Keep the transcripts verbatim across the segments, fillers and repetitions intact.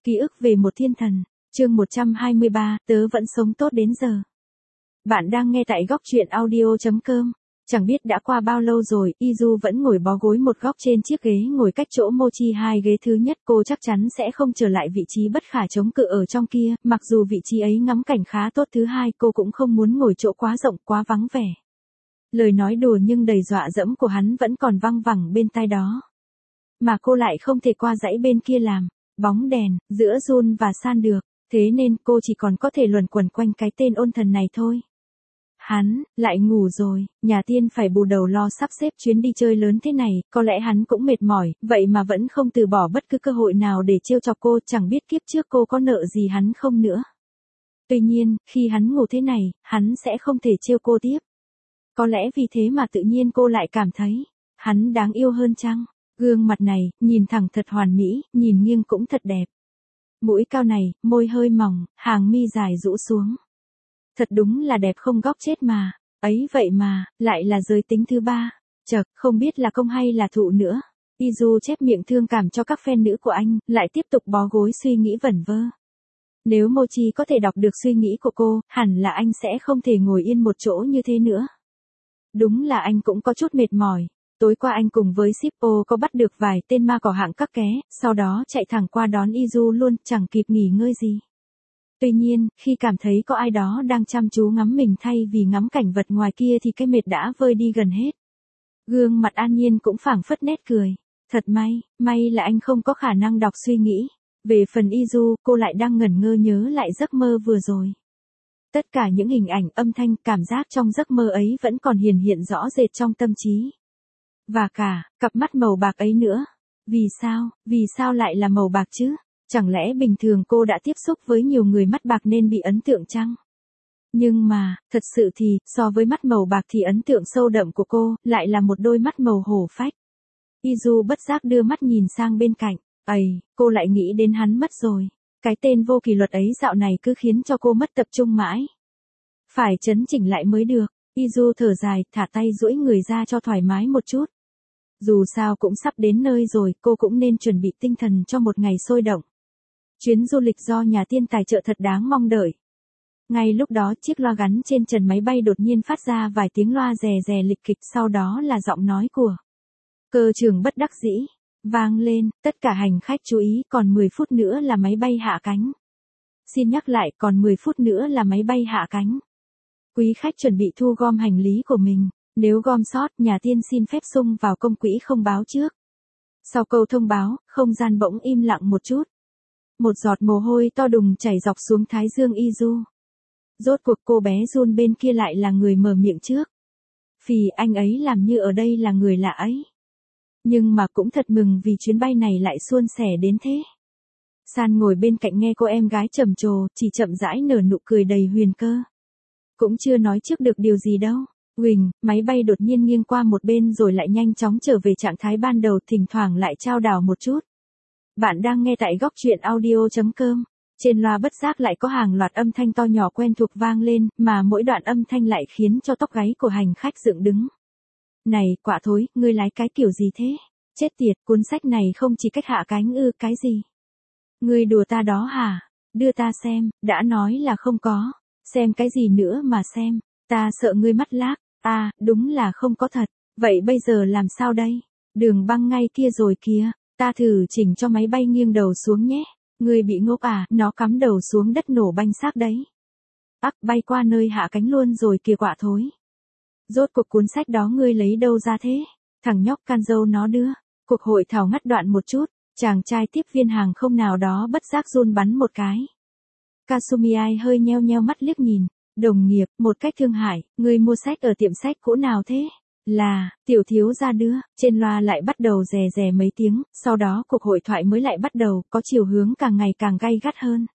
Ký ức về một thiên thần, chương một trăm hai mươi ba, tớ vẫn sống tốt đến giờ. Bạn đang nghe tại góc truyện audio chấm com. Chẳng biết đã qua bao lâu rồi, Izu vẫn ngồi bó gối một góc trên chiếc ghế ngồi cách chỗ Mochi hai ghế thứ nhất. Cô chắc chắn sẽ không trở lại vị trí bất khả chống cự ở trong kia, mặc dù vị trí ấy ngắm cảnh khá tốt. Thứ hai, cô cũng không muốn ngồi chỗ quá rộng quá vắng vẻ. Lời nói đùa nhưng đầy dọa dẫm của hắn vẫn còn văng vẳng bên tai đó. Mà cô lại không thể qua dãy bên kia làm bóng đèn, giữa Jun và San được, thế nên cô chỉ còn có thể luẩn quẩn quanh cái tên ôn thần này thôi. Hắn, lại ngủ rồi, nhà tiên phải bù đầu lo sắp xếp chuyến đi chơi lớn thế này, có lẽ hắn cũng mệt mỏi, vậy mà vẫn không từ bỏ bất cứ cơ hội nào để trêu chọc cô, chẳng biết kiếp trước cô có nợ gì hắn không nữa. Tuy nhiên, khi hắn ngủ thế này, hắn sẽ không thể trêu cô tiếp. Có lẽ vì thế mà tự nhiên cô lại cảm thấy, hắn đáng yêu hơn chăng? Gương mặt này, nhìn thẳng thật hoàn mỹ, nhìn nghiêng cũng thật đẹp. Mũi cao này, môi hơi mỏng, hàng mi dài rũ xuống. Thật đúng là đẹp không góc chết mà, ấy vậy mà, lại là giới tính thứ ba. Chậc, không biết là công hay là thụ nữa. Izu chép miệng thương cảm cho các fan nữ của anh, lại tiếp tục bó gối suy nghĩ vẩn vơ. Nếu Mochi có thể đọc được suy nghĩ của cô, hẳn là anh sẽ không thể ngồi yên một chỗ như thế nữa. Đúng là anh cũng có chút mệt mỏi. Tối qua anh cùng với Shippo có bắt được vài tên ma cỏ hạng các ké, sau đó chạy thẳng qua đón Izu luôn, chẳng kịp nghỉ ngơi gì. Tuy nhiên, khi cảm thấy có ai đó đang chăm chú ngắm mình thay vì ngắm cảnh vật ngoài kia thì cái mệt đã vơi đi gần hết. Gương mặt An Nhiên cũng phảng phất nét cười. Thật may, may là anh không có khả năng đọc suy nghĩ. Về phần Izu, cô lại đang ngẩn ngơ nhớ lại giấc mơ vừa rồi. Tất cả những hình ảnh, âm thanh, cảm giác trong giấc mơ ấy vẫn còn hiển hiện rõ rệt trong tâm trí. Và cả, cặp mắt màu bạc ấy nữa. Vì sao, vì sao lại là màu bạc chứ? Chẳng lẽ bình thường cô đã tiếp xúc với nhiều người mắt bạc nên bị ấn tượng chăng? Nhưng mà, thật sự thì, so với mắt màu bạc thì ấn tượng sâu đậm của cô, lại là một đôi mắt màu hổ phách. Izu bất giác đưa mắt nhìn sang bên cạnh. Ây, cô lại nghĩ đến hắn mất rồi. Cái tên vô kỷ luật ấy dạo này cứ khiến cho cô mất tập trung mãi. Phải chấn chỉnh lại mới được. Izu thở dài, thả tay duỗi người ra cho thoải mái một chút. Dù sao cũng sắp đến nơi rồi, cô cũng nên chuẩn bị tinh thần cho một ngày sôi động. Chuyến du lịch do nhà tiên tài trợ thật đáng mong đợi. Ngay lúc đó, chiếc loa gắn trên trần máy bay đột nhiên phát ra vài tiếng loa rè rè lịch kịch, sau đó là giọng nói của cơ trưởng bất đắc dĩ vang lên. Tất cả hành khách chú ý, còn mười phút nữa là máy bay hạ cánh. Xin nhắc lại, còn mười phút nữa là máy bay hạ cánh. Quý khách chuẩn bị thu gom hành lý của mình. Nếu gom sót, nhà tiên xin phép xung vào công quỹ không báo trước. Sau câu thông báo, không gian bỗng im lặng một chút. Một giọt mồ hôi to đùng chảy dọc xuống thái dương Izu. Rốt cuộc cô bé Jun bên kia lại là người mở miệng trước. Phì, anh ấy làm như ở đây là người lạ ấy. Nhưng mà cũng thật mừng vì chuyến bay này lại suôn sẻ đến thế. San ngồi bên cạnh nghe cô em gái trầm trồ, chỉ chậm rãi nở nụ cười đầy huyền cơ. Cũng chưa nói trước được điều gì đâu. Huỳnh, máy bay đột nhiên nghiêng qua một bên rồi lại nhanh chóng trở về trạng thái ban đầu, thỉnh thoảng lại chao đảo một chút. Bạn đang nghe tại góc truyện audio chấm com. Trên loa bất giác lại có hàng loạt âm thanh to nhỏ quen thuộc vang lên, mà mỗi đoạn âm thanh lại khiến cho tóc gáy của hành khách dựng đứng. Này, quả thối, ngươi lái cái kiểu gì thế? Chết tiệt, cuốn sách này không chỉ cách hạ cánh ư, cái gì? Ngươi đùa ta đó hả? Đưa ta xem, đã nói là không có. Xem cái gì nữa mà xem, ta sợ ngươi mắt lác. À, đúng là không có thật. Vậy bây giờ làm sao đây? Đường băng ngay kia rồi kìa. Ta thử chỉnh cho máy bay nghiêng đầu xuống nhé. Ngươi bị ngốc à, nó cắm đầu xuống đất nổ banh xác đấy. Ắc, bay qua nơi hạ cánh luôn rồi kìa quả thối. Rốt cuộc cuốn sách đó ngươi lấy đâu ra thế? Thằng nhóc can dâu nó đưa. Cuộc hội thảo ngắt đoạn một chút, chàng trai tiếp viên hàng không nào đó bất giác run bắn một cái. Kasumiai hơi nheo nheo mắt liếc nhìn. Đồng nghiệp, một cách thương hại, ngươi mua sách ở tiệm sách cũ nào thế? Là, tiểu thiếu gia đưa. Trên loa lại bắt đầu rè rè mấy tiếng, sau đó cuộc hội thoại mới lại bắt đầu, có chiều hướng càng ngày càng gay gắt hơn.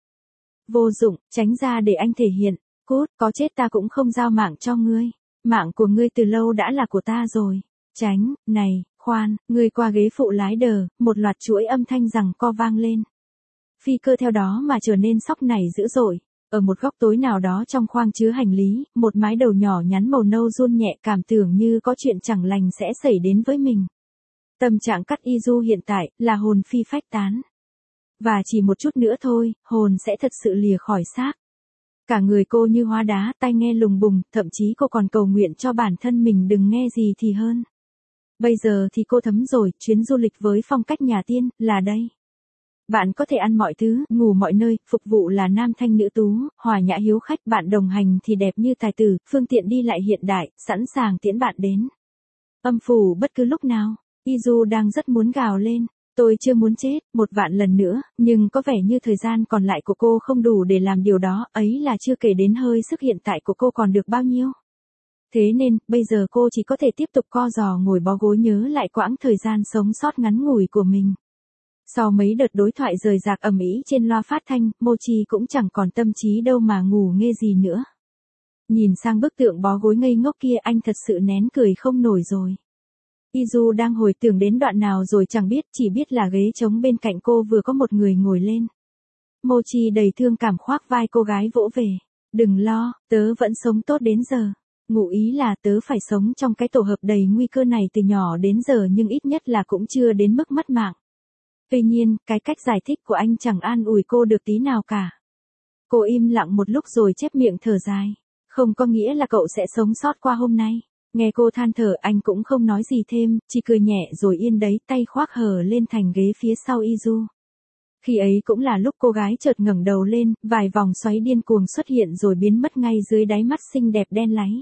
Vô dụng, tránh ra để anh thể hiện. Cút, có chết ta cũng không giao mạng cho ngươi. Mạng của ngươi từ lâu đã là của ta rồi. Tránh, này, khoan, ngươi qua ghế phụ lái đờ, một loạt chuỗi âm thanh rằng co vang lên. Phi cơ theo đó mà trở nên sóc nảy dữ dội. Ở một góc tối nào đó trong khoang chứa hành lý, một mái đầu nhỏ nhắn màu nâu run nhẹ, cảm tưởng như có chuyện chẳng lành sẽ xảy đến với mình. Tâm trạng Cát Izu hiện tại là hồn phi phách tán. Và chỉ một chút nữa thôi, hồn sẽ thật sự lìa khỏi xác. Cả người cô như hóa đá, tai nghe lùng bùng, thậm chí cô còn cầu nguyện cho bản thân mình đừng nghe gì thì hơn. Bây giờ thì cô thấm rồi, chuyến du lịch với phong cách nhà tiên, là đây. Bạn có thể ăn mọi thứ, ngủ mọi nơi, phục vụ là nam thanh nữ tú, hòa nhã hiếu khách, bạn đồng hành thì đẹp như tài tử, phương tiện đi lại hiện đại, sẵn sàng tiễn bạn đến âm phủ bất cứ lúc nào. Izu đang rất muốn gào lên. Tôi chưa muốn chết, một vạn lần nữa, nhưng có vẻ như thời gian còn lại của cô không đủ để làm điều đó, ấy là chưa kể đến hơi sức hiện tại của cô còn được bao nhiêu. Thế nên, bây giờ cô chỉ có thể tiếp tục co giò ngồi bó gối nhớ lại quãng thời gian sống sót ngắn ngủi của mình. Sau mấy đợt đối thoại rời rạc ầm ĩ trên loa phát thanh, Mochi cũng chẳng còn tâm trí đâu mà ngủ nghe gì nữa. Nhìn sang bức tượng bó gối ngây ngốc kia, anh thật sự nén cười không nổi rồi. Izu đang hồi tưởng đến đoạn nào rồi chẳng biết, chỉ biết là ghế trống bên cạnh cô vừa có một người ngồi lên. Mochi đầy thương cảm khoác vai cô gái vỗ về. Đừng lo, tớ vẫn sống tốt đến giờ. Ngụ ý là tớ phải sống trong cái tổ hợp đầy nguy cơ này từ nhỏ đến giờ nhưng ít nhất là cũng chưa đến mức mất mạng. Tuy nhiên, cái cách giải thích của anh chẳng an ủi cô được tí nào cả. Cô im lặng một lúc rồi chép miệng thở dài. Không có nghĩa là cậu sẽ sống sót qua hôm nay. Nghe cô than thở anh cũng không nói gì thêm, chỉ cười nhẹ rồi yên đấy, tay khoác hở lên thành ghế phía sau Izu. Khi ấy cũng là lúc cô gái chợt ngẩng đầu lên, vài vòng xoáy điên cuồng xuất hiện rồi biến mất ngay dưới đáy mắt xinh đẹp đen láy.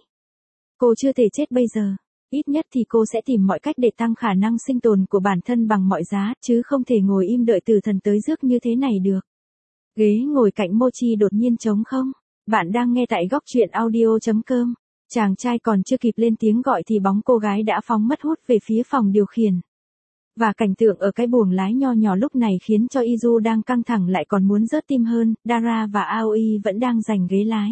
Cô chưa thể chết bây giờ. Ít nhất thì cô sẽ tìm mọi cách để tăng khả năng sinh tồn của bản thân bằng mọi giá, chứ không thể ngồi im đợi tử thần tới rước như thế này được. Ghế ngồi cạnh Mochi đột nhiên trống không. Bạn đang nghe tại góc truyện audio chấm com. Chàng trai còn chưa kịp lên tiếng gọi thì bóng cô gái đã phóng mất hút về phía phòng điều khiển. Và cảnh tượng ở cái buồng lái nho nhỏ lúc này khiến cho Izu đang căng thẳng lại còn muốn rớt tim hơn, Dara và Aoi vẫn đang giành ghế lái.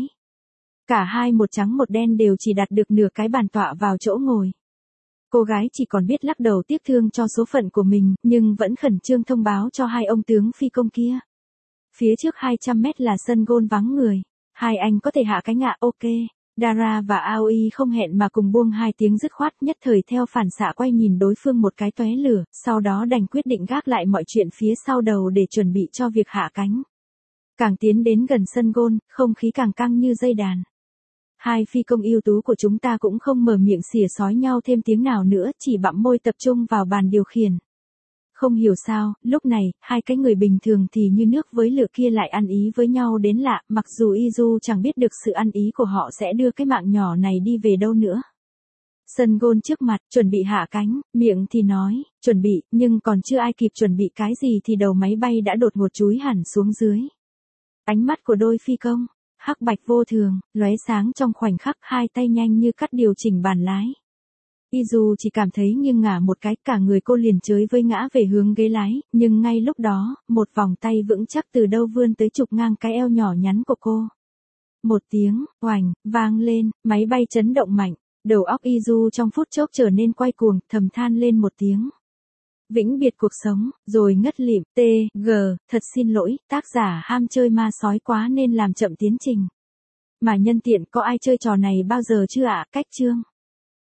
Cả hai một trắng một đen đều chỉ đặt được nửa cái bàn tọa vào chỗ ngồi. Cô gái chỉ còn biết lắc đầu tiếc thương cho số phận của mình, nhưng vẫn khẩn trương thông báo cho hai ông tướng phi công kia. Phía trước hai trăm mét là sân gôn vắng người. Hai anh có thể hạ cánh ạ, ok. Dara và Aoi không hẹn mà cùng buông hai tiếng dứt khoát, nhất thời theo phản xạ quay nhìn đối phương một cái tóe lửa, sau đó đành quyết định gác lại mọi chuyện phía sau đầu để chuẩn bị cho việc hạ cánh. Càng tiến đến gần sân gôn, không khí càng căng như dây đàn. Hai phi công ưu tú của chúng ta cũng không mở miệng xỉa xói nhau thêm tiếng nào nữa, chỉ bặm môi tập trung vào bàn điều khiển. Không hiểu sao, lúc này, hai cái người bình thường thì như nước với lửa kia lại ăn ý với nhau đến lạ, mặc dù Izu chẳng biết được sự ăn ý của họ sẽ đưa cái mạng nhỏ này đi về đâu nữa. Sân gôn trước mặt, chuẩn bị hạ cánh, miệng thì nói, chuẩn bị, nhưng còn chưa ai kịp chuẩn bị cái gì thì đầu máy bay đã đột ngột chúi hẳn xuống dưới. Ánh mắt của đôi phi công, hắc bạch vô thường, lóe sáng trong khoảnh khắc, hai tay nhanh như cắt điều chỉnh bàn lái. Izu chỉ cảm thấy nghiêng ngả một cái, cả người cô liền chới với ngã về hướng ghế lái, nhưng ngay lúc đó, một vòng tay vững chắc từ đâu vươn tới chụp ngang cái eo nhỏ nhắn của cô. Một tiếng, oành, vang lên, máy bay chấn động mạnh, đầu óc Izu trong phút chốc trở nên quay cuồng, thầm than lên một tiếng. Vĩnh biệt cuộc sống, rồi ngất lịm, T, G, thật xin lỗi, tác giả ham chơi ma sói quá nên làm chậm tiến trình. Mà nhân tiện có ai chơi trò này bao giờ chưa ạ, cách chương.